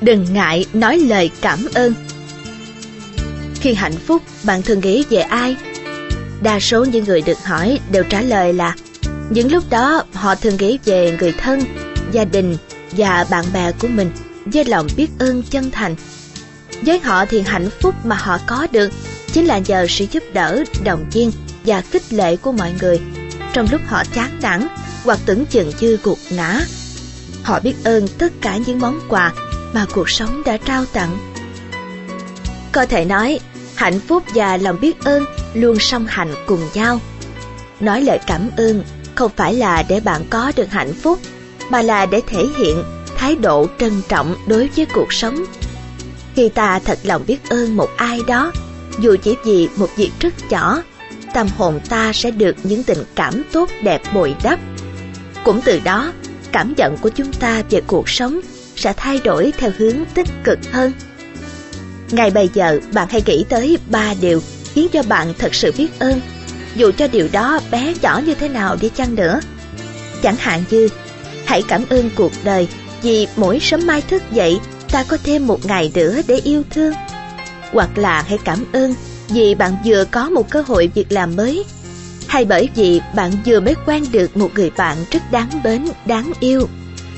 Đừng ngại nói lời cảm ơn. Khi hạnh phúc, bạn thường nghĩ về ai? Đa số những người được hỏi đều trả lời là những lúc đó họ thường nghĩ về người thân, gia đình và bạn bè của mình với lòng biết ơn chân thành. Với họ thì hạnh phúc mà họ có được chính là nhờ sự giúp đỡ, động viên và khích lệ của mọi người trong lúc họ chán nản hoặc tưởng chừng như gục ngã. Họ biết ơn tất cả những món quà mà cuộc sống đã trao tặng. Có thể nói, hạnh phúc và lòng biết ơn luôn song hành cùng nhau. Nói lời cảm ơn không phải là để bạn có được hạnh phúc, mà là để thể hiện thái độ trân trọng đối với cuộc sống. Khi ta thật lòng biết ơn một ai đó, dù chỉ vì một việc rất nhỏ, tâm hồn ta sẽ được những tình cảm tốt đẹp bồi đắp. Cũng từ đó, cảm nhận của chúng ta về cuộc sống sẽ thay đổi theo hướng tích cực hơn. Ngay bây giờ, bạn hãy nghĩ tới 3 điều khiến cho bạn thật sự biết ơn, dù cho điều đó bé nhỏ như thế nào đi chăng nữa. Chẳng hạn như, hãy cảm ơn cuộc đời vì mỗi sớm mai thức dậy ta có thêm một ngày nữa để yêu thương. Hoặc là hãy cảm ơn vì bạn vừa có một cơ hội việc làm mới, hay bởi vì bạn vừa mới quen được một người bạn rất đáng mến, đáng yêu.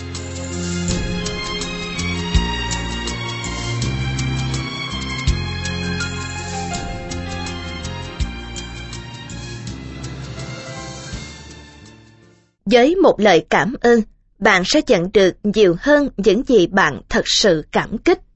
Với một lời cảm ơn, bạn sẽ nhận được nhiều hơn những gì bạn thật sự cảm kích.